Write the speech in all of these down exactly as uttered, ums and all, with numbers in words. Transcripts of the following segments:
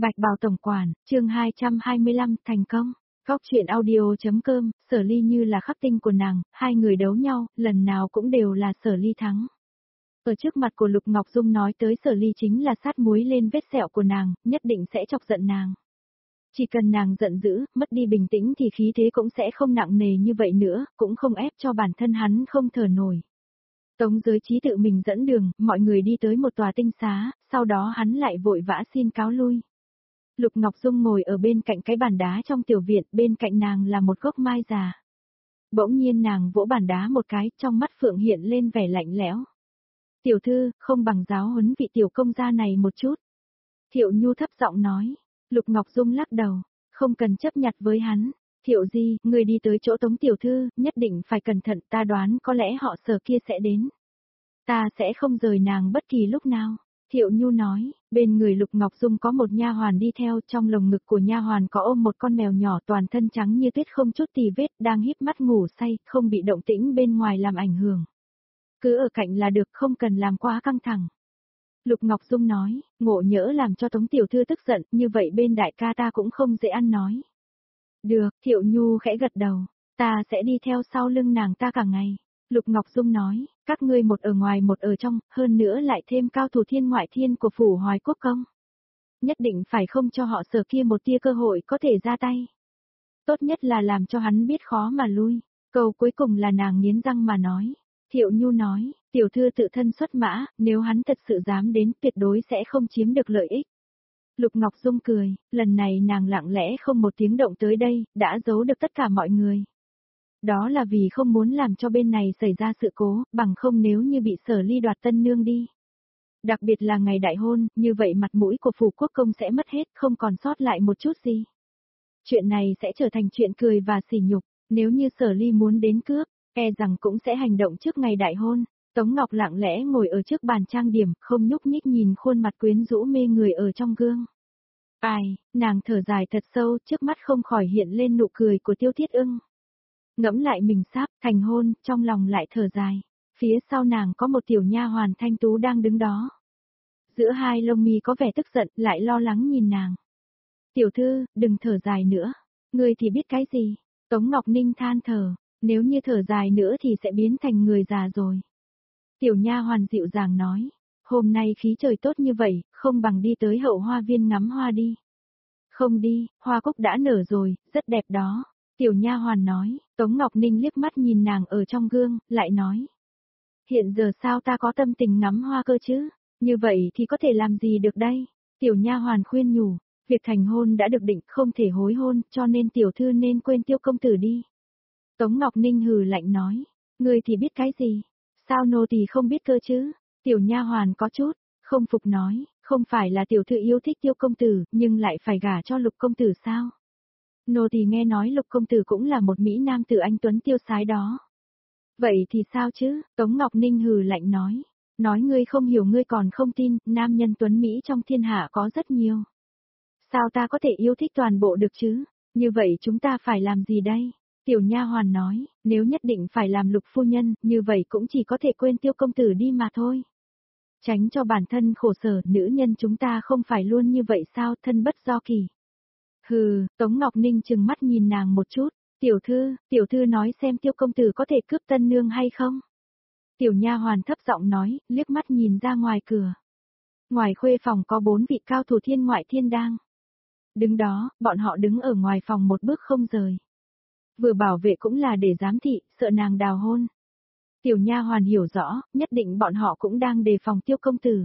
Bạch Bào tổng quản, chương hai trăm hai mươi lăm, thành công. Góc truyện audio.com, Sở Ly như là khắc tinh của nàng, hai người đấu nhau, lần nào cũng đều là Sở Ly thắng. Ở trước mặt của Lục Ngọc Dung nói tới Sở Ly chính là sát muối lên vết sẹo của nàng, nhất định sẽ chọc giận nàng. Chỉ cần nàng giận dữ, mất đi bình tĩnh thì khí thế cũng sẽ không nặng nề như vậy nữa, cũng không ép cho bản thân hắn không thở nổi. Tống Giới Chí tự mình dẫn đường, mọi người đi tới một tòa tinh xá, sau đó hắn lại vội vã xin cáo lui. Lục Ngọc Dung ngồi ở bên cạnh cái bàn đá trong tiểu viện, bên cạnh nàng là một gốc mai già. Bỗng nhiên nàng vỗ bàn đá một cái, trong mắt Phượng hiện lên vẻ lạnh lẽo. Tiểu thư, không bằng giáo huấn vị tiểu công gia này một chút. Thiệu Nhu thấp giọng nói. Lục Ngọc Dung lắc đầu, không cần chấp nhặt với hắn. Thiệu Di, người đi tới chỗ Tống tiểu thư, nhất định phải cẩn thận, ta đoán có lẽ họ Sở kia sẽ đến. Ta sẽ không rời nàng bất kỳ lúc nào. Thiệu Nhu nói, bên người Lục Ngọc Dung có một nha hoàn đi theo, trong lồng ngực của nha hoàn có ôm một con mèo nhỏ toàn thân trắng như tuyết không chút tì vết, đang híp mắt ngủ say, không bị động tĩnh bên ngoài làm ảnh hưởng. Cứ ở cạnh là được, không cần làm quá căng thẳng. Lục Ngọc Dung nói, ngộ nhỡ làm cho Tống tiểu thư tức giận, như vậy bên đại ca ta cũng không dễ ăn nói. Được, Thiệu Nhu khẽ gật đầu, ta sẽ đi theo sau lưng nàng ta cả ngày. Lục Ngọc Dung nói, các ngươi một ở ngoài một ở trong, hơn nữa lại thêm cao thủ thiên ngoại thiên của phủ Hoài Quốc công. Nhất định phải không cho họ Sở kia một tia cơ hội có thể ra tay. Tốt nhất là làm cho hắn biết khó mà lui. Câu cuối cùng là nàng nghiến răng mà nói. Thiệu Nhu nói, tiểu thư tự thân xuất mã, nếu hắn thật sự dám đến tuyệt đối sẽ không chiếm được lợi ích. Lục Ngọc Dung cười, lần này nàng lặng lẽ không một tiếng động tới đây, đã giấu được tất cả mọi người. Đó là vì không muốn làm cho bên này xảy ra sự cố, bằng không nếu như bị Sở Ly đoạt tân nương đi. Đặc biệt là ngày đại hôn, như vậy mặt mũi của phủ quốc công sẽ mất hết, không còn sót lại một chút gì. Chuyện này sẽ trở thành chuyện cười và sỉ nhục, nếu như Sở Ly muốn đến cướp, e rằng cũng sẽ hành động trước ngày đại hôn. Tống Ngọc lặng lẽ ngồi ở trước bàn trang điểm, không nhúc nhích nhìn khuôn mặt quyến rũ mê người ở trong gương. Ai, nàng thở dài thật sâu, trước mắt không khỏi hiện lên nụ cười của Tiêu Thiết Ưng. Ngẫm lại mình sắp thành hôn, trong lòng lại thở dài. Phía sau nàng có một tiểu nha hoàn thanh tú đang đứng đó. Giữa hai lông mi có vẻ tức giận, lại lo lắng nhìn nàng. Tiểu thư, đừng thở dài nữa. Ngươi thì biết cái gì? Tống Ngọc Ninh than thở, nếu như thở dài nữa thì sẽ biến thành người già rồi. Tiểu nha hoàn dịu dàng nói, hôm nay khí trời tốt như vậy, không bằng đi tới hậu hoa viên ngắm hoa đi. Không đi, hoa cúc đã nở rồi, rất đẹp đó. Tiểu nha hoàn nói, Tống Ngọc Ninh liếc mắt nhìn nàng ở trong gương, lại nói. Hiện giờ sao ta có tâm tình ngắm hoa cơ chứ, như vậy thì có thể làm gì được đây? Tiểu nha hoàn khuyên nhủ, việc thành hôn đã được định không thể hối hôn, cho nên tiểu thư nên quên Tiêu công tử đi. Tống Ngọc Ninh hừ lạnh nói, ngươi thì biết cái gì? Sao nô tỳ không biết cơ chứ? Tiểu nha hoàn có chút không phục nói, không phải là tiểu thư yêu thích Tiêu công tử, nhưng lại phải gả cho Lục công tử sao? Nô tỳ nghe nói Lục công tử cũng là một mỹ nam tử anh tuấn tiêu sái đó. Vậy thì sao chứ? Tống Ngọc Ninh hừ lạnh nói, nói ngươi không hiểu ngươi còn không tin, nam nhân tuấn mỹ trong thiên hạ có rất nhiều. Sao ta có thể yêu thích toàn bộ được chứ? Như vậy chúng ta phải làm gì đây? Tiểu nha hoàn nói, nếu nhất định phải làm Lục phu nhân, như vậy cũng chỉ có thể quên Tiêu công tử đi mà thôi. Tránh cho bản thân khổ sở, nữ nhân chúng ta không phải luôn như vậy sao, thân bất do kỳ. Hừ, Tống Ngọc Ninh trừng mắt nhìn nàng một chút, tiểu thư, tiểu thư nói xem Tiêu công tử có thể cướp tân nương hay không? Tiểu nha hoàn thấp giọng nói, liếc mắt nhìn ra ngoài cửa. Ngoài khuê phòng có bốn vị cao thủ thiên ngoại thiên đang đứng đó, bọn họ đứng ở ngoài phòng một bước không rời. Vừa bảo vệ cũng là để giám thị, sợ nàng đào hôn. Tiểu nha hoàn hiểu rõ, nhất định bọn họ cũng đang đề phòng Tiêu công tử.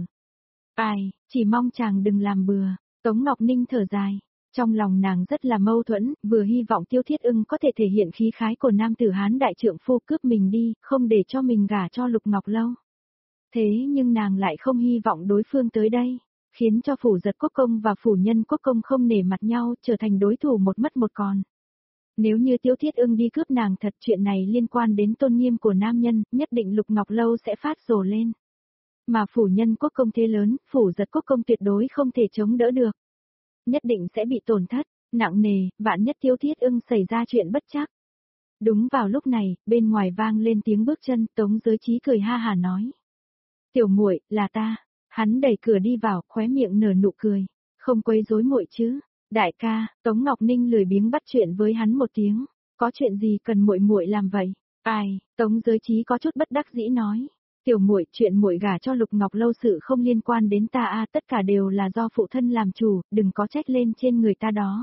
Ai, chỉ mong chàng đừng làm bừa. Tống Ngọc Ninh thở dài. Trong lòng nàng rất là mâu thuẫn, vừa hy vọng Tiêu Thiết Ưng có thể thể hiện khí khái của nam tử Hán đại trượng phu cướp mình đi, không để cho mình gả cho Lục Ngọc Lâu. Thế nhưng nàng lại không hy vọng đối phương tới đây, khiến cho phủ Giật Quốc công và phủ Nhân Quốc công không nể mặt nhau, trở thành đối thủ một mất một còn. Nếu như Tiêu Thiết Ưng đi cướp nàng thật, chuyện này liên quan đến tôn nghiêm của nam nhân, nhất định Lục Ngọc Lâu sẽ phát rồ lên. Mà phủ Nhân Quốc công thế lớn, phủ Giật Quốc công tuyệt đối không thể chống đỡ được. Nhất định sẽ bị tổn thất, nặng nề, vạn nhất Tiêu Thiết Ưng xảy ra chuyện bất trắc. Đúng vào lúc này, bên ngoài vang lên tiếng bước chân, Tống Giới Chí cười ha hà nói. Tiểu muội, là ta. Hắn đẩy cửa đi vào, khóe miệng nở nụ cười. Không quấy rối muội chứ? Đại ca, Tống Ngọc Ninh lười biếng bắt chuyện với hắn một tiếng, có chuyện gì cần muội muội làm vậy? Ai, Tống Giới Chí có chút bất đắc dĩ nói, tiểu muội, chuyện muội gả cho Lục Ngọc Lâu sự không liên quan đến ta a, tất cả đều là do phụ thân làm chủ, đừng có trách lên trên người ta đó.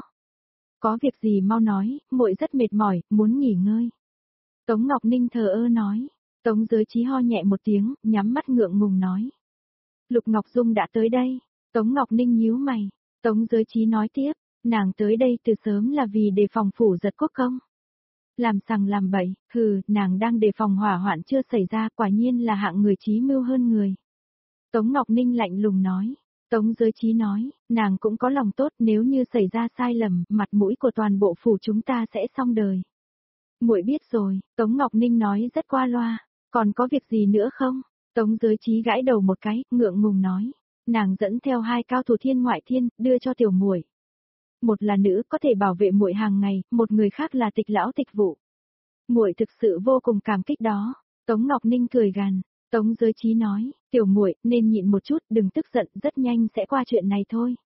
Có việc gì mau nói, muội rất mệt mỏi, muốn nghỉ ngơi. Tống Ngọc Ninh thờ ơ nói. Tống Giới Chí ho nhẹ một tiếng, nhắm mắt ngượng ngùng nói. Lục Ngọc Dung đã tới đây. Tống Ngọc Ninh nhíu mày. Tống Giới Chí nói tiếp, nàng tới đây từ sớm là vì đề phòng phủ giật quốc công. Làm sằng làm bậy, hừ, nàng đang đề phòng hỏa hoạn chưa xảy ra, quả nhiên là hạng người trí mưu hơn người. Tống Ngọc Ninh lạnh lùng nói. Tống Giới Chí nói, nàng cũng có lòng tốt, nếu như xảy ra sai lầm, mặt mũi của toàn bộ phủ chúng ta sẽ xong đời. Muội biết rồi, Tống Ngọc Ninh nói rất qua loa, còn có việc gì nữa không? Tống Giới Chí gãi đầu một cái, ngượng ngùng nói, nàng dẫn theo hai cao thủ thiên ngoại thiên, đưa cho tiểu muội. Một là nữ có thể bảo vệ muội hàng ngày, một người khác là Tịch lão Tịch Vụ. Muội thực sự vô cùng cảm kích đó. Tống Ngọc Ninh cười gằn. Tống Giới Chí nói, tiểu muội nên nhịn một chút, đừng tức giận, rất nhanh sẽ qua chuyện này thôi.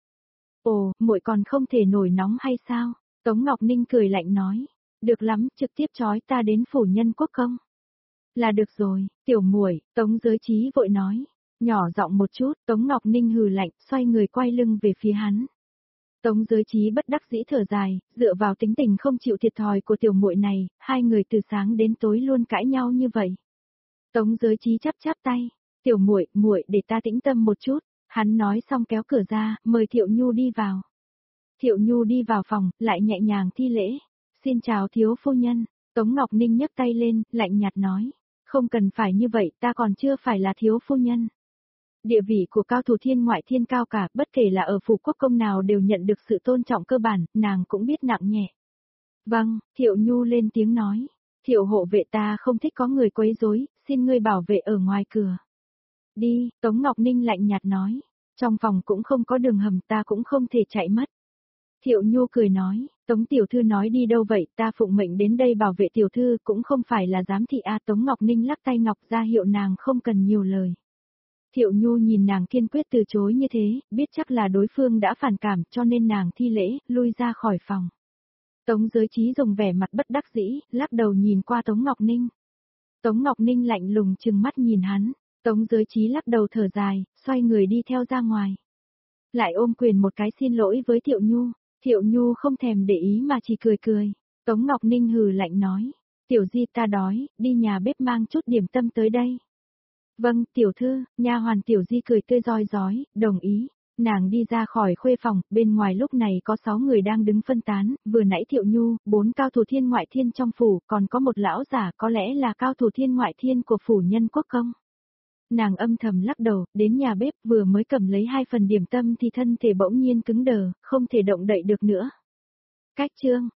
Ồ, muội còn không thể nổi nóng hay sao? Tống Ngọc Ninh cười lạnh nói, được lắm, trực tiếp trói ta đến phủ Nhân Quốc công. Là được rồi, tiểu muội. Tống Giới Chí vội nói, nhỏ giọng một chút. Tống Ngọc Ninh hừ lạnh, xoay người quay lưng về phía hắn. Tống Giới Chí bất đắc dĩ thở dài, dựa vào tính tình không chịu thiệt thòi của tiểu muội này, hai người từ sáng đến tối luôn cãi nhau như vậy. Tống Giới Chí chắp chắp tay, tiểu muội, muội để ta tĩnh tâm một chút. Hắn nói xong kéo cửa ra, mời Thiệu Nhu đi vào. Thiệu Nhu đi vào phòng, lại nhẹ nhàng thi lễ. Xin chào thiếu phu nhân. Tống Ngọc Ninh nhấc tay lên, lạnh nhạt nói, không cần phải như vậy, ta còn chưa phải là thiếu phu nhân. Địa vị của cao thủ thiên ngoại thiên cao cả, bất kể là ở phủ quốc công nào đều nhận được sự tôn trọng cơ bản, nàng cũng biết nặng nhẹ. Vâng, Thiệu Nhu lên tiếng nói, Thiệu hộ vệ ta không thích có người quấy rối, xin ngươi bảo vệ ở ngoài cửa. Đi, Tống Ngọc Ninh lạnh nhạt nói, trong phòng cũng không có đường hầm, ta cũng không thể chạy mất. Thiệu Nhu cười nói, Tống tiểu thư nói đi đâu vậy, ta phụng mệnh đến đây bảo vệ tiểu thư, cũng không phải là giám thị a. Tống Ngọc Ninh lắc tay ngọc ra hiệu nàng không cần nhiều lời. Thiệu Nhu nhìn nàng kiên quyết từ chối như thế, biết chắc là đối phương đã phản cảm, cho nên nàng thi lễ, lui ra khỏi phòng. Tống Giới Chí dùng vẻ mặt bất đắc dĩ, lắc đầu nhìn qua Tống Ngọc Ninh. Tống Ngọc Ninh lạnh lùng trừng mắt nhìn hắn, Tống Giới Chí lắc đầu thở dài, xoay người đi theo ra ngoài. Lại ôm quyền một cái xin lỗi với Thiệu Nhu, Thiệu Nhu không thèm để ý mà chỉ cười cười. Tống Ngọc Ninh hừ lạnh nói, tiểu di ta đói, đi nhà bếp mang chút điểm tâm tới đây. Vâng, tiểu thư. Nha hoàn Tiểu Di cười tươi rói rói, đồng ý. Nàng đi ra khỏi khuê phòng, bên ngoài lúc này có sáu người đang đứng phân tán, vừa nãy Thiệu Nhu, bốn cao thủ thiên ngoại thiên trong phủ, còn có một lão giả có lẽ là cao thủ thiên ngoại thiên của phủ Nhân Quốc công. Nàng âm thầm lắc đầu, đến nhà bếp vừa mới cầm lấy hai phần điểm tâm thì thân thể bỗng nhiên cứng đờ, không thể động đậy được nữa. Cách chương